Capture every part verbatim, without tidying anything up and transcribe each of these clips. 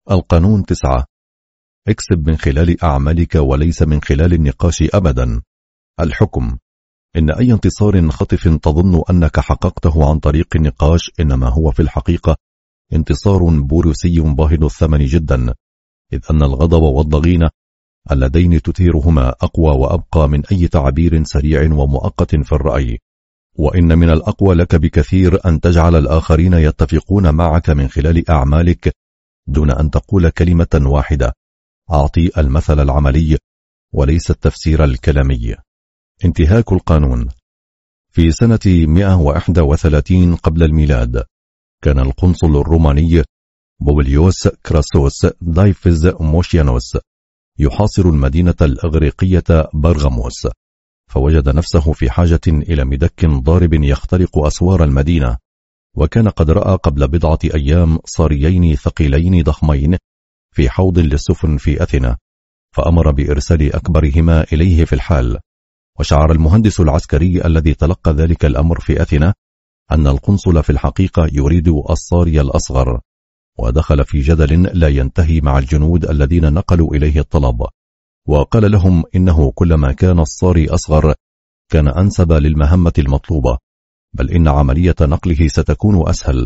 القانون تسعة: اكسب من خلال أعمالك وليس من خلال النقاش أبدا. الحكم: إن أي انتصار خطف تظن أنك حققته عن طريق النقاش إنما هو في الحقيقة انتصار بوريسي باهظ الثمن جدا، إذ أن الغضب والضغينة اللذين تثيرهما أقوى وأبقى من أي تعبير سريع ومؤقت في الرأي. وإن من الأقوى لك بكثير أن تجعل الآخرين يتفقون معك من خلال أعمالك دون أن تقول كلمة واحدة. أعطي المثل العملي وليس التفسير الكلامي. انتهاك القانون. في سنة مئة وواحد وثلاثين قبل الميلاد كان القنصل الروماني بوبليوس كراسوس دايفز موشيانوس يحاصر المدينة الإغريقية برغموس، فوجد نفسه في حاجة إلى مدك ضارب يخترق أسوار المدينة، وكان قد رأى قبل بضعة أيام صاريين ثقيلين ضخمين في حوض للسفن في أثينا، فأمر بإرسال أكبرهما إليه في الحال. وشعر المهندس العسكري الذي تلقى ذلك الأمر في أثينا أن القنصل في الحقيقة يريد الصاري الأصغر، ودخل في جدل لا ينتهي مع الجنود الذين نقلوا إليه الطلب، وقال لهم إنه كلما كان الصاري أصغر كان أنسب للمهمة المطلوبة، بل إن عملية نقله ستكون أسهل.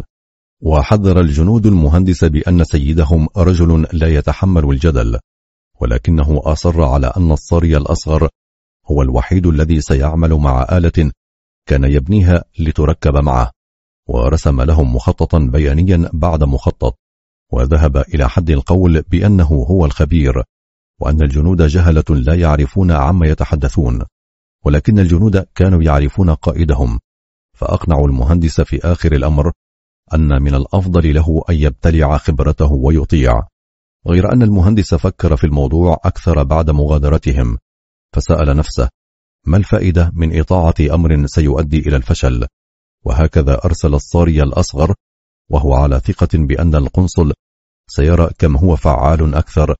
وحذر الجنود المهندس بأن سيدهم رجل لا يتحمل الجدل، ولكنه أصر على أن الصاري الأصغر هو الوحيد الذي سيعمل مع آلة كان يبنيها لتركب معه، ورسم لهم مخططا بيانيا بعد مخطط، وذهب إلى حد القول بأنه هو الخبير، وأن الجنود جهلة لا يعرفون عما يتحدثون، ولكن الجنود كانوا يعرفون قائدهم، فأقنعوا المهندس في آخر الأمر أن من الأفضل له أن يبتلع خبرته ويطيع. غير أن المهندس فكر في الموضوع أكثر بعد مغادرتهم، فسأل نفسه: ما الفائدة من إطاعة أمر سيؤدي إلى الفشل؟ وهكذا أرسل الصاري الأصغر، وهو على ثقة بأن القنصل سيرى كم هو فعال أكثر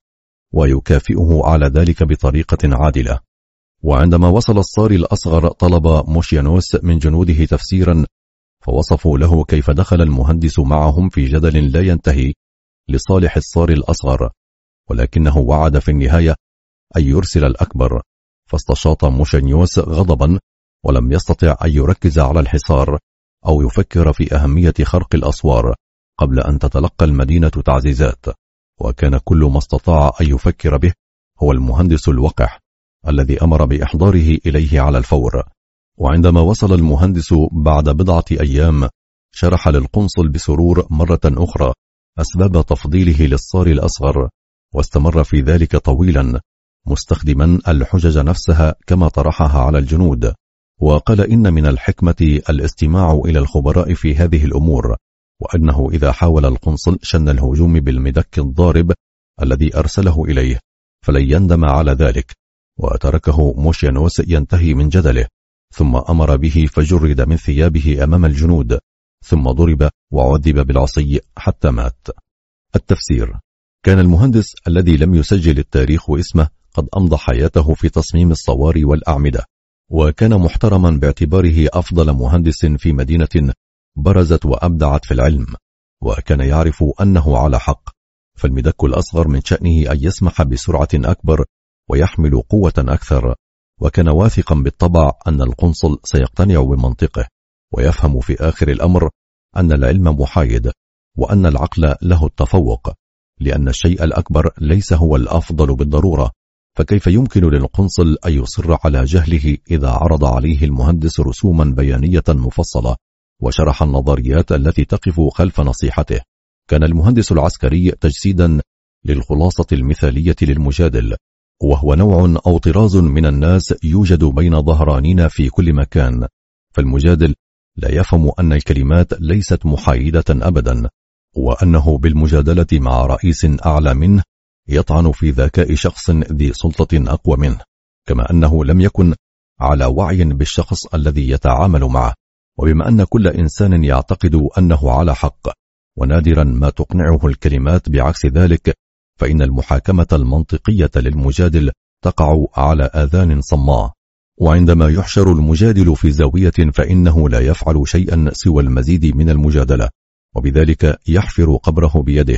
ويكافئه على ذلك بطريقة عادلة. وعندما وصل الصاري الأصغر طلب موشيانوس من جنوده تفسيرا، فوصفوا له كيف دخل المهندس معهم في جدل لا ينتهي لصالح الصاري الأصغر، ولكنه وعد في النهاية أن يرسل الأكبر، فاستشاط موشيانوس غضبا ولم يستطع أن يركز على الحصار أو يفكر في أهمية خرق الأسوار قبل أن تتلقى المدينة تعزيزات، وكان كل ما استطاع أن يفكر به هو المهندس الوقح الذي أمر بإحضاره إليه على الفور. وعندما وصل المهندس بعد بضعة أيام شرح للقنصل بسرور مرة أخرى أسباب تفضيله للصاري الأصغر، واستمر في ذلك طويلا مستخدما الحجج نفسها كما طرحها على الجنود، وقال إن من الحكمة الاستماع إلى الخبراء في هذه الأمور، وأنه إذا حاول القنصل شن الهجوم بالمدك الضارب الذي أرسله إليه فلن يندم على ذلك، وتركه موشيانوس ينتهي من جدله، ثم أمر به فجرد من ثيابه أمام الجنود، ثم ضرب وعذب بالعصي حتى مات. التفسير: كان المهندس الذي لم يسجل التاريخ اسمه قد أمضى حياته في تصميم الصواري والأعمدة، وكان محترما باعتباره أفضل مهندس في مدينة برزت وأبدعت في العلم، وكان يعرف أنه على حق، فالمدك الأصغر من شأنه أن يسمح بسرعة أكبر ويحمل قوة أكثر، وكان واثقا بالطبع أن القنصل سيقتنع بمنطقه ويفهم في آخر الأمر أن العلم محايد وأن العقل له التفوق، لأن الشيء الأكبر ليس هو الأفضل بالضرورة، فكيف يمكن للقنصل أن يصر على جهله إذا عرض عليه المهندس رسوما بيانية مفصلة وشرح النظريات التي تقف خلف نصيحته؟ كان المهندس العسكري تجسيدا للخلاصة المثالية للمجادل، وهو نوع أو طراز من الناس يوجد بين ظهراننا في كل مكان، فالمجادل لا يفهم أن الكلمات ليست محايدة أبدا، وأنه بالمجادلة مع رئيس أعلى منه يطعن في ذكاء شخص ذي سلطة أقوى منه، كما أنه لم يكن على وعي بالشخص الذي يتعامل معه. وبما أن كل إنسان يعتقد أنه على حق، ونادرا ما تقنعه الكلمات بعكس ذلك، فإن المحاكمة المنطقية للمجادل تقع على آذان صماء، وعندما يحشر المجادل في زاوية فإنه لا يفعل شيئا سوى المزيد من المجادلة، وبذلك يحفر قبره بيده،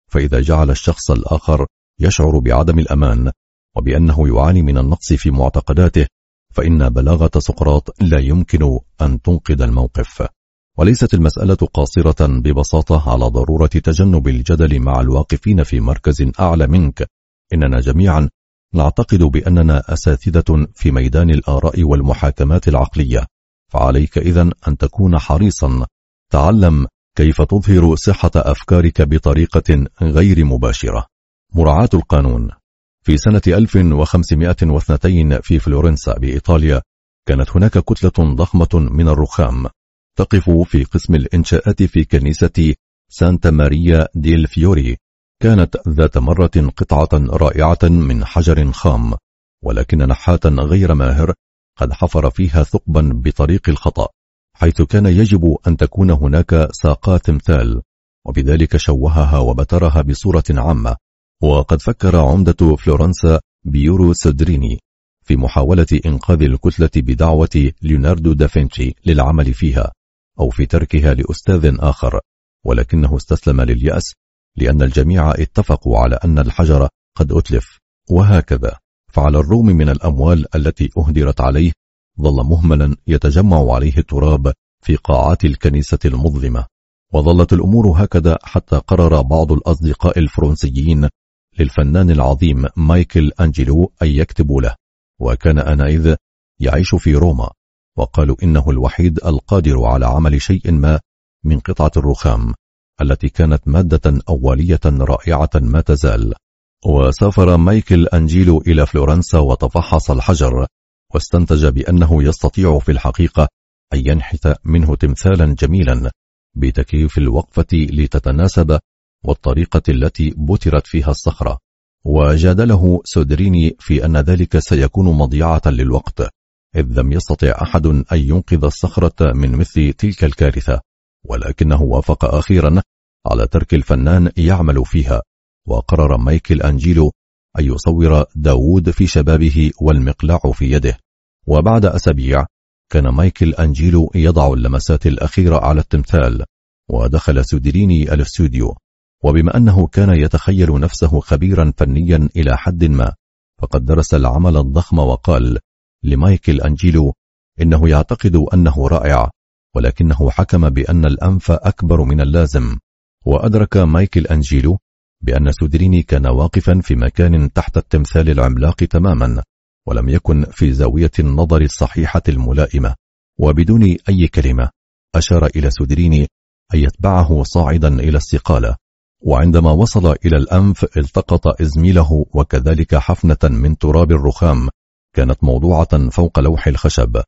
فإذا جعل الشخص الآخر يشعر بعدم الأمان وبأنه يعاني من النقص في معتقداته، فإن بلاغة سقراط لا يمكن أن تنقذ الموقف. وليست المسألة قاصرة ببساطة على ضرورة تجنب الجدل مع الواقفين في مركز أعلى منك، إننا جميعا نعتقد بأننا أساتذة في ميدان الآراء والمحاكمات العقلية، فعليك إذن أن تكون حريصا. تعلم كيف تظهر صحة أفكارك بطريقة غير مباشرة. مراعاة القانون. في سنة ألف وخمسمائة واثنين في فلورنسا بإيطاليا كانت هناك كتلة ضخمة من الرخام تقف في قسم الإنشاءات في كنيسة سانتا ماريا ديل فيوري. كانت ذات مرة قطعة رائعة من حجر خام، ولكن نحاتا غير ماهر قد حفر فيها ثقبا بطريق الخطأ، حيث كان يجب أن تكون هناك ساقات تمثال، وبذلك شوهها وبترها بصورة عامة. وقد فكر عمدة فلورنسا بيورو سودريني في محاولة إنقاذ الكتلة بدعوة ليوناردو دافنشي للعمل فيها أو في تركها لأستاذ آخر، ولكنه استسلم لليأس لأن الجميع اتفقوا على أن الحجر قد أتلف. وهكذا فعلى الرغم من الأموال التي أهدرت عليه ظل مهملا يتجمع عليه التراب في قاعات الكنيسة المظلمة. وظلت الأمور هكذا حتى قرر بعض الأصدقاء الفرنسيين للفنان العظيم مايكل أنجيلو أن يكتبوا له، وكان آنئذ يعيش في روما، وقالوا إنه الوحيد القادر على عمل شيء ما من قطعة الرخام التي كانت مادة أولية رائعة ما تزال. وسافر مايكل أنجيلو إلى فلورنسا وتفحص الحجر، واستنتج بأنه يستطيع في الحقيقة أن ينحت منه تمثالا جميلا بتكييف الوقفة لتتناسب والطريقة التي بترت فيها الصخرة. وجادله سودريني في أن ذلك سيكون مضيعة للوقت، إذ لم يستطع أحد أن ينقذ الصخرة من مثل تلك الكارثة، ولكنه وافق أخيرا على ترك الفنان يعمل فيها. وقرر مايكل أنجيلو أن يصور داوود في شبابه والمقلاع في يده. وبعد أسابيع كان مايكل أنجيلو يضع اللمسات الأخيرة على التمثال، ودخل سودريني الاستوديو. وبما أنه كان يتخيل نفسه خبيرا فنيا إلى حد ما، فقد درس العمل الضخم وقال لمايكل أنجيلو إنه يعتقد أنه رائع، ولكنه حكم بأن الأنف أكبر من اللازم. وأدرك مايكل أنجيلو بأن سودريني كان واقفا في مكان تحت التمثال العملاق تماما، ولم يكن في زاوية النظر الصحيحة الملائمة. وبدون أي كلمة أشار إلى سودريني أن يتبعه صاعدا إلى الصقالة. وعندما وصل إلى الأنف التقط إزميله وكذلك حفنة من تراب الرخام كانت موضوعة فوق لوح الخشب،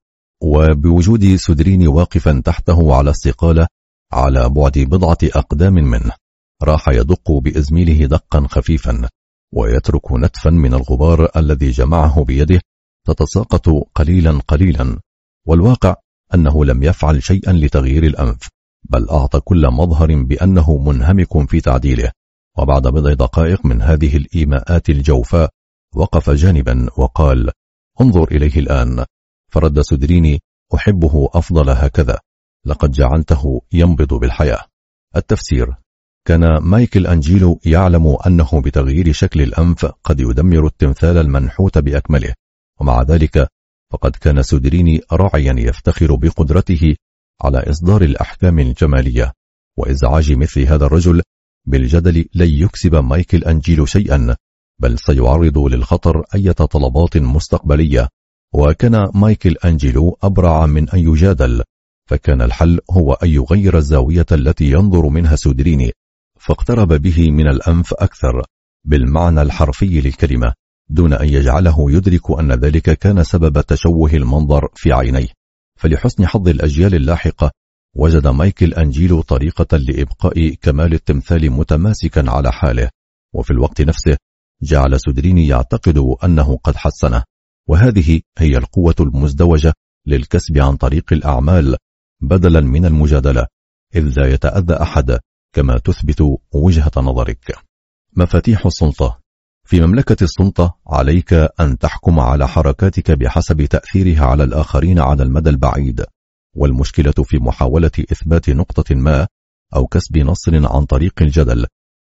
وبوجود سودريني واقفا تحته على الصقالة على بعد بضعة أقدام منه، راح يدق بإزميله دقا خفيفا ويترك نتفا من الغبار الذي جمعه بيده تتساقط قليلا قليلا. والواقع أنه لم يفعل شيئا لتغيير الأنف، بل أعطى كل مظهر بأنه منهمك في تعديله. وبعد بضع دقائق من هذه الإيماءات الجوفاء وقف جانبا وقال: انظر إليه الآن. فرد سودريني: أحبه أفضل هكذا، لقد جعلته ينبض بالحياة. التفسير: كان مايكل أنجيلو يعلم أنه بتغيير شكل الأنف قد يدمر التمثال المنحوت بأكمله، ومع ذلك فقد كان سودريني راعيا يفتخر بقدرته على إصدار الأحكام الجمالية. وإزعاج مثل هذا الرجل بالجدل لن يكسب مايكل أنجيلو شيئا، بل سيعرض للخطر أي طلبات مستقبلية. وكان مايكل أنجيلو أبرع من أن يجادل، فكان الحل هو أن يغير الزاوية التي ينظر منها سودريني، فاقترب به من الأنف أكثر بالمعنى الحرفي للكلمة، دون أن يجعله يدرك أن ذلك كان سبب تشوه المنظر في عينيه. فلحسن حظ الأجيال اللاحقة وجد مايكل أنجيلو طريقة لإبقاء كمال التمثال متماسكا على حاله، وفي الوقت نفسه جعل سودريني يعتقد أنه قد حسنه. وهذه هي القوة المزدوجة للكسب عن طريق الأعمال بدلا من المجادلة، إذ لا يتأذى أحد كما تثبت وجهة نظرك. مفاتيح السلطة. في مملكة السلطة عليك أن تحكم على حركاتك بحسب تأثيرها على الآخرين على المدى البعيد، والمشكلة في محاولة إثبات نقطة ما أو كسب نصر عن طريق الجدل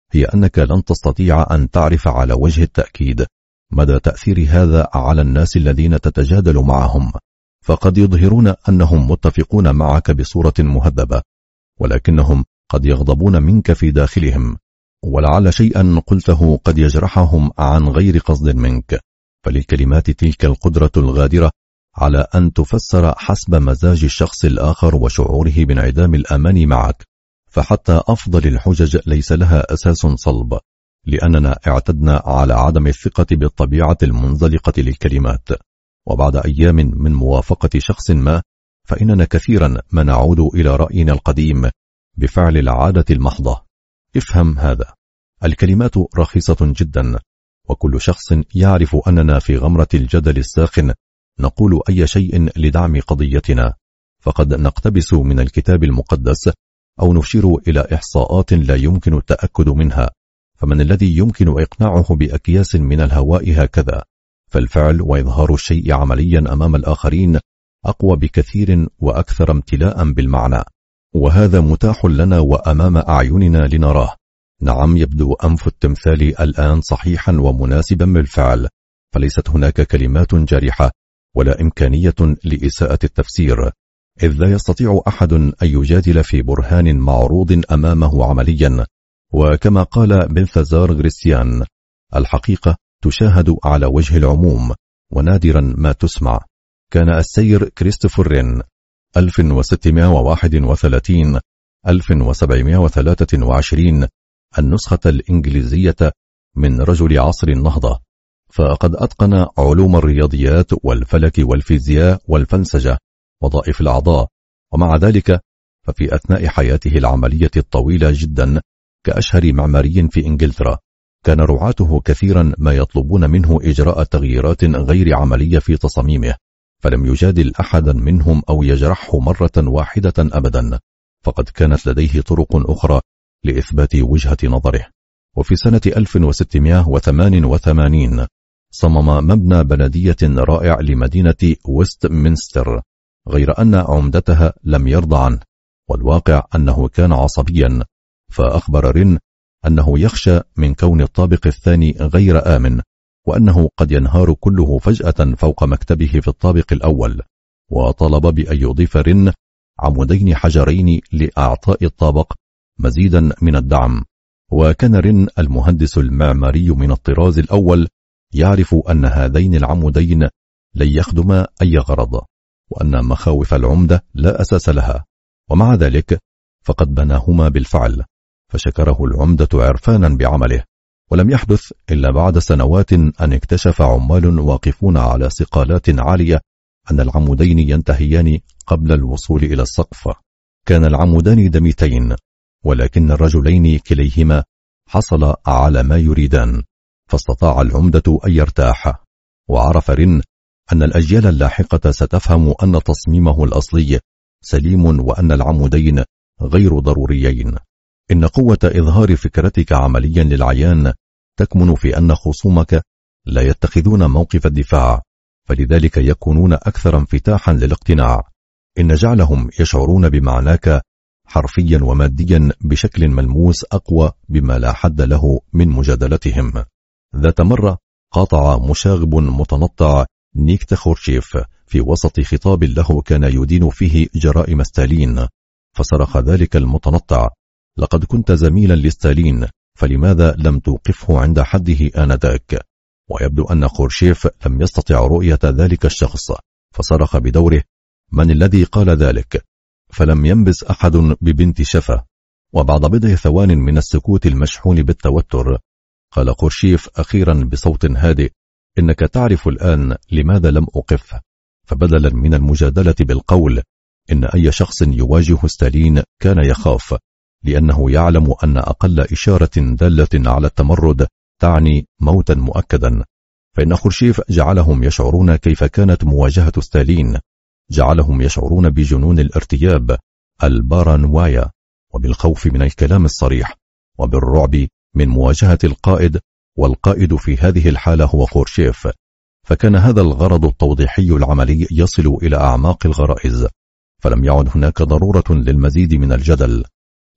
هي أنك لن تستطيع أن تعرف على وجه التأكيد مدى تأثير هذا على الناس الذين تتجادل معهم، فقد يظهرون أنهم متفقون معك بصورة مهذبة، ولكنهم قد يغضبون منك في داخلهم، ولعل شيئا قلته قد يجرحهم عن غير قصد منك. فللكلمات تلك القدرة الغادرة على أن تفسر حسب مزاج الشخص الآخر وشعوره بانعدام الأمان معك، فحتى أفضل الحجج ليس لها أساس صلب، لأننا اعتدنا على عدم الثقة بالطبيعة المنزلقة للكلمات. وبعد أيام من موافقة شخص ما، فإننا كثيرا ما نعود إلى رأينا القديم بفعل العادة المحضة. افهم هذا: الكلمات رخيصة جدا، وكل شخص يعرف أننا في غمرة الجدل الساخن نقول أي شيء لدعم قضيتنا، فقد نقتبس من الكتاب المقدس أو نشير إلى إحصاءات لا يمكن التأكد منها، فمن الذي يمكن إقناعه بأكياس من الهواء هكذا؟ فالفعل وإظهار الشيء عمليا أمام الآخرين أقوى بكثير وأكثر امتلاء بالمعنى، وهذا متاح لنا وأمام أعيننا لنراه. نعم، يبدو أنف التمثال الآن صحيحا ومناسبا بالفعل، فليست هناك كلمات جارحة ولا إمكانية لإساءة التفسير، إذ لا يستطيع أحد أن يجادل في برهان معروض أمامه عمليا. وكما قال بلثازار غريسيان: الحقيقة تشاهد على وجه العموم ونادرا ما تسمع. كان السير كريستوفر رين ألف وستمائة وواحد وثلاثين ألف وسبعمائة وثلاثة وعشرين النسخة الإنجليزية من رجل عصر النهضة، فقد أتقن علوم الرياضيات والفلك والفيزياء والفلسجة وظائف الأعضاء، ومع ذلك ففي أثناء حياته العملية الطويلة جدا كأشهر معماري في إنجلترا كان رعاته كثيرا ما يطلبون منه إجراء تغييرات غير عملية في تصاميمه، فلم يجادل أحدا منهم أو يجرحه مرة واحدة أبدا، فقد كانت لديه طرق أخرى لإثبات وجهة نظره. وفي سنة ألف وستمائة وثمانية وثمانين صمم مبنى بلدية رائع لمدينة ويستمنستر، غير أن عمدتها لم يرضى عنه، والواقع أنه كان عصبيا، فأخبر رين أنه يخشى من كون الطابق الثاني غير آمن، وأنه قد ينهار كله فجأة فوق مكتبه في الطابق الأول، وطلب بأن يضيف رين عمودين حجرين لأعطاء الطابق مزيدا من الدعم. وكان رين المهندس المعماري من الطراز الأول يعرف أن هذين العمودين لن يخدما أي غرض، وأن مخاوف العمدة لا أساس لها، ومع ذلك فقد بناهما بالفعل، فشكره العمدة عرفانا بعمله. ولم يحدث إلا بعد سنوات أن اكتشف عمال واقفون على صقالات عالية أن العمودين ينتهيان قبل الوصول إلى السقف. كان العمودان دميتين، ولكن الرجلين كليهما حصل على ما يريدان، فاستطاع العمدة أن يرتاح. وعرف رين أن الأجيال اللاحقة ستفهم أن تصميمه الأصلي سليم، وأن العمودين غير ضروريين. إن قوة إظهار فكرتك عمليا للعيان تكمن في أن خصومك لا يتخذون موقف الدفاع، فلذلك يكونون أكثر انفتاحا للاقتناع. إن جعلهم يشعرون بمعناك حرفيا وماديا بشكل ملموس أقوى بما لا حد له من مجادلتهم. ذات مرة قاطع مشاغب متنطع نيكتا خورشيف في وسط خطاب له كان يدين فيه جرائم ستالين، فصرخ ذلك المتنطع: لقد كنت زميلا لستالين، فلماذا لم توقفه عند حده آنذاك؟ ويبدو أن خورشيف لم يستطع رؤية ذلك الشخص، فصرخ بدوره: من الذي قال ذلك؟ فلم ينبس أحد ببنت شفة. وبعد بضع ثوان من السكوت المشحون بالتوتر قال خورشيف أخيرا بصوت هادئ: إنك تعرف الآن لماذا لم أوقف. فبدلا من المجادلة بالقول إن أي شخص يواجه ستالين كان يخاف، لأنه يعلم أن أقل إشارة دالة على التمرد تعني موتا مؤكدا، فإن خورشيف جعلهم يشعرون كيف كانت مواجهة ستالين، جعلهم يشعرون بجنون الارتياب، البارانوايا، وبالخوف من الكلام الصريح، وبالرعب من مواجهة القائد، والقائد في هذه الحالة هو خورشيف. فكان هذا الغرض التوضيحي العملي يصل إلى أعماق الغرائز، فلم يعد هناك ضرورة للمزيد من الجدل.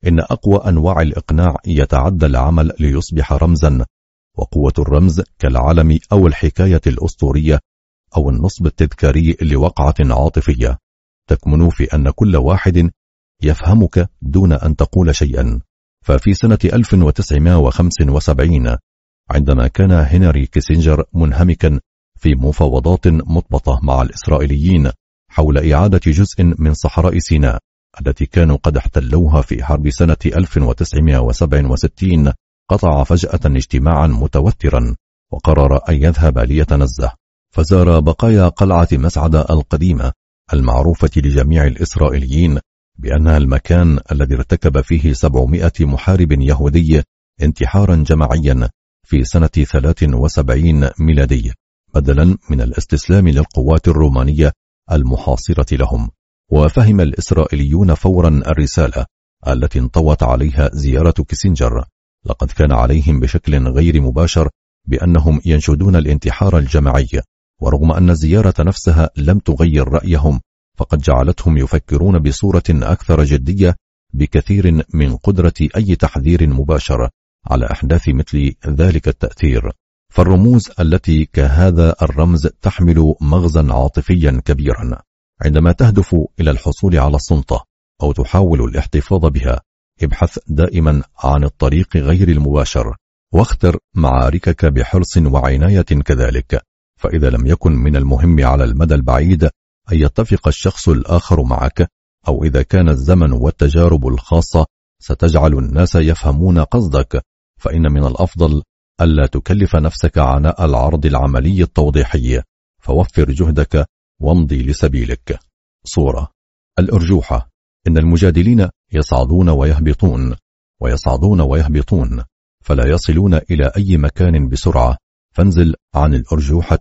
إن أقوى أنواع الإقناع يتعدى العمل ليصبح رمزا، وقوة الرمز كالعلم أو الحكاية الأسطورية أو النصب التذكاري لوقعة عاطفية تكمن في أن كل واحد يفهمك دون أن تقول شيئا. ففي سنة ألف وتسعمائة وخمسة وسبعين عندما كان هنري كيسنجر منهمكا في مفاوضات مضبطة مع الإسرائيليين حول إعادة جزء من صحراء سيناء التي كانوا قد احتلوها في حرب سنة ألف وتسعمائة وسبعة وستين، قطع فجأة اجتماعا متوترا وقرر أن يذهب ليتنزه، فزار بقايا قلعة مسعدة القديمة المعروفة لجميع الإسرائيليين بأنها المكان الذي ارتكب فيه سبعمائة محارب يهودي انتحارا جماعيا في سنة ثلاث وسبعين ميلادي، بدلا من الاستسلام للقوات الرومانية المحاصرة لهم. وفهم الإسرائيليون فورا الرسالة التي انطوت عليها زيارة كيسنجر. لقد كان عليهم بشكل غير مباشر بأنهم ينشدون الانتحار الجماعي، ورغم أن الزيارة نفسها لم تغير رأيهم فقد جعلتهم يفكرون بصورة أكثر جدية بكثير من قدرة أي تحذير مباشر على أحداث مثل ذلك التأثير. فالرموز التي كهذا الرمز تحمل مغزى عاطفيا كبيرا. عندما تهدف إلى الحصول على السلطة أو تحاول الاحتفاظ بها، ابحث دائما عن الطريق غير المباشر، واختر معاركك بحرص وعناية كذلك. فإذا لم يكن من المهم على المدى البعيد أن يتفق الشخص الآخر معك، أو إذا كان الزمن والتجارب الخاصة ستجعل الناس يفهمون قصدك، فإن من الأفضل ألا تكلف نفسك عناء العرض العملي التوضيحي، فوفر جهدك وامضي لسبيلك. صورة الأرجوحة. إن المجادلين يصعدون ويهبطون ويصعدون ويهبطون فلا يصلون إلى أي مكان بسرعة، فانزل عن الأرجوحة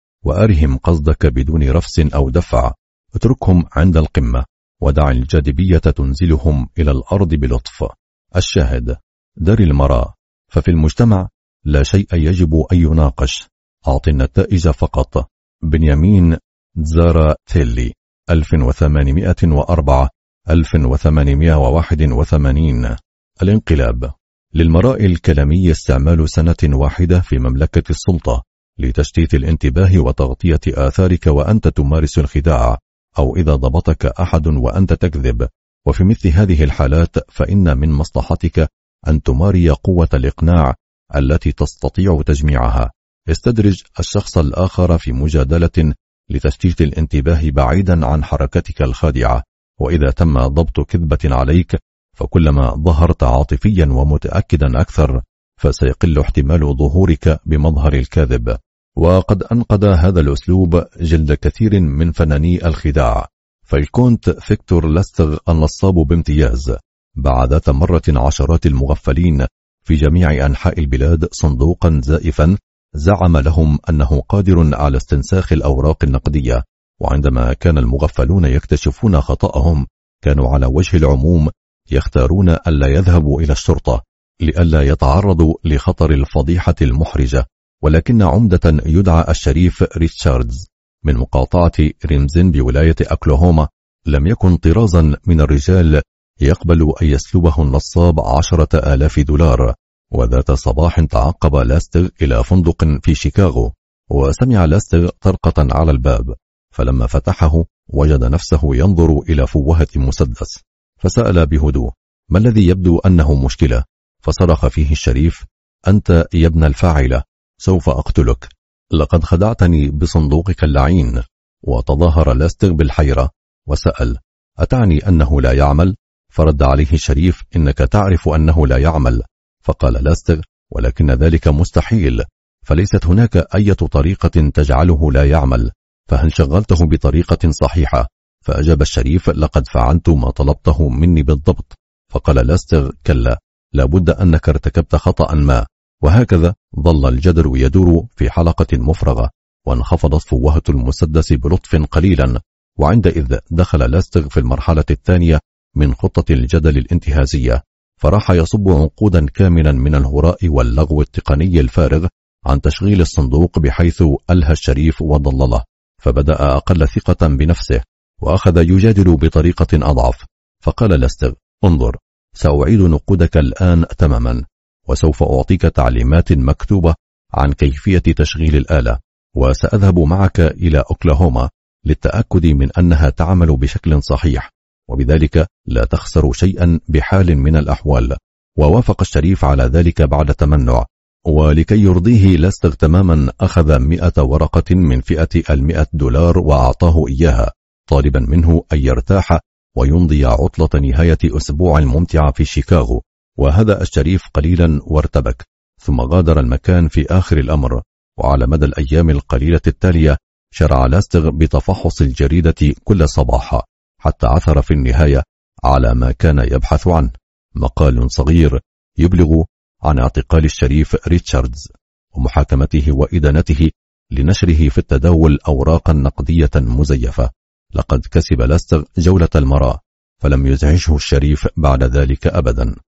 وأرهم قصدك بدون رفس أو دفع، اتركهم عند القمة ودع الجاذبية تنزلهم إلى الأرض بلطف. الشاهد دار المرأة. ففي المجتمع لا شيء يجب أن يناقش، أعط النتائج فقط. بنيامين تزاراتيلي ألف وثمانمائة وأربعة ألف وثمانمائة وواحد وثمانين. الانقلاب. للمراء الكلامي استعمال سنة واحدة في مملكة السلطة لتشتيت الانتباه وتغطية آثارك وأنت تمارس الخداع، أو إذا ضبطك أحد وأنت تكذب. وفي مثل هذه الحالات فإن من مصلحتك أن تماري قوة الإقناع التي تستطيع تجميعها. استدرج الشخص الآخر في مجادلة لتشتيت الانتباه بعيدا عن حركتك الخادعة، وإذا تم ضبط كذبة عليك فكلما ظهرت عاطفيا ومتأكدا أكثر فسيقل احتمال ظهورك بمظهر الكاذب. وقد أنقذ هذا الأسلوب جلد كثير من فناني الخداع. فالكونت فيكتور لاستغ النصاب بامتياز باع ذات مرة عشرات المغفلين في جميع أنحاء البلاد صندوقا زائفا زعم لهم أنه قادر على استنساخ الأوراق النقدية، وعندما كان المغفلون يكتشفون خطأهم كانوا على وجه العموم يختارون ألا يذهبوا إلى الشرطة لئلا يتعرضوا لخطر الفضيحة المحرجة. ولكن عمدة يدعى الشريف ريتشاردز من مقاطعة ريمزن بولاية أكلوهوما لم يكن طرازا من الرجال يقبل أن يسلبه النصاب عشرة آلاف دولار. وذات صباح تعقب لاستغ إلى فندق في شيكاغو، وسمع لاستغ طرقة على الباب، فلما فتحه وجد نفسه ينظر إلى فوهة مسدس، فسأل بهدوء: ما الذي يبدو أنه مشكلة؟ فصرخ فيه الشريف: أنت يا ابن الفاعلة، سوف أقتلك، لقد خدعتني بصندوقك اللعين. وتظاهر لاستغ بالحيرة وسأل: أتعني أنه لا يعمل؟ فرد عليه الشريف: إنك تعرف أنه لا يعمل. فقال لاستغ: ولكن ذلك مستحيل، فليست هناك أي طريقة تجعله لا يعمل، فهل شغلته بطريقة صحيحة؟ فأجاب الشريف: لقد فعلت ما طلبته مني بالضبط. فقال لاستغ: كلا، لابد أنك ارتكبت خطأ ما. وهكذا ظل الجدل يدور في حلقة مفرغة، وانخفضت فوهة المسدس بلطف قليلا، وعندئذ دخل لاستغ في المرحلة الثانية من خطة الجدل الانتهازية، فراح يصب عقودا كاملا من الهراء واللغو التقني الفارغ عن تشغيل الصندوق، بحيث ألهى الشريف وضلله، فبدأ أقل ثقة بنفسه وأخذ يجادل بطريقة أضعف. فقال لاستغ: انظر، سأعيد نقودك الآن تماما، وسوف أعطيك تعليمات مكتوبة عن كيفية تشغيل الآلة، وسأذهب معك إلى أوكلاهوما للتأكد من أنها تعمل بشكل صحيح، وبذلك لا تخسر شيئا بحال من الأحوال. ووافق الشريف على ذلك بعد تمنع، ولكي يرضيه لاستغ تماما أخذ مئة ورقة من فئة المئة دولار وأعطاه إياها، طالبا منه أن يرتاح ويمضي عطلة نهاية أسبوع ممتعة في شيكاغو. وهدأ الشريف قليلا وارتبك، ثم غادر المكان في آخر الأمر. وعلى مدى الأيام القليلة التالية شرع لاستغ بتفحص الجريدة كل صباح، حتى عثر في النهاية على ما كان يبحث عنه: مقال صغير يبلغ عن اعتقال الشريف ريتشاردز ومحاكمته وإدانته لنشره في التداول أوراقا نقدية مزيفة. لقد كسب لاستغ جولة المرأة، فلم يزعجه الشريف بعد ذلك أبدا.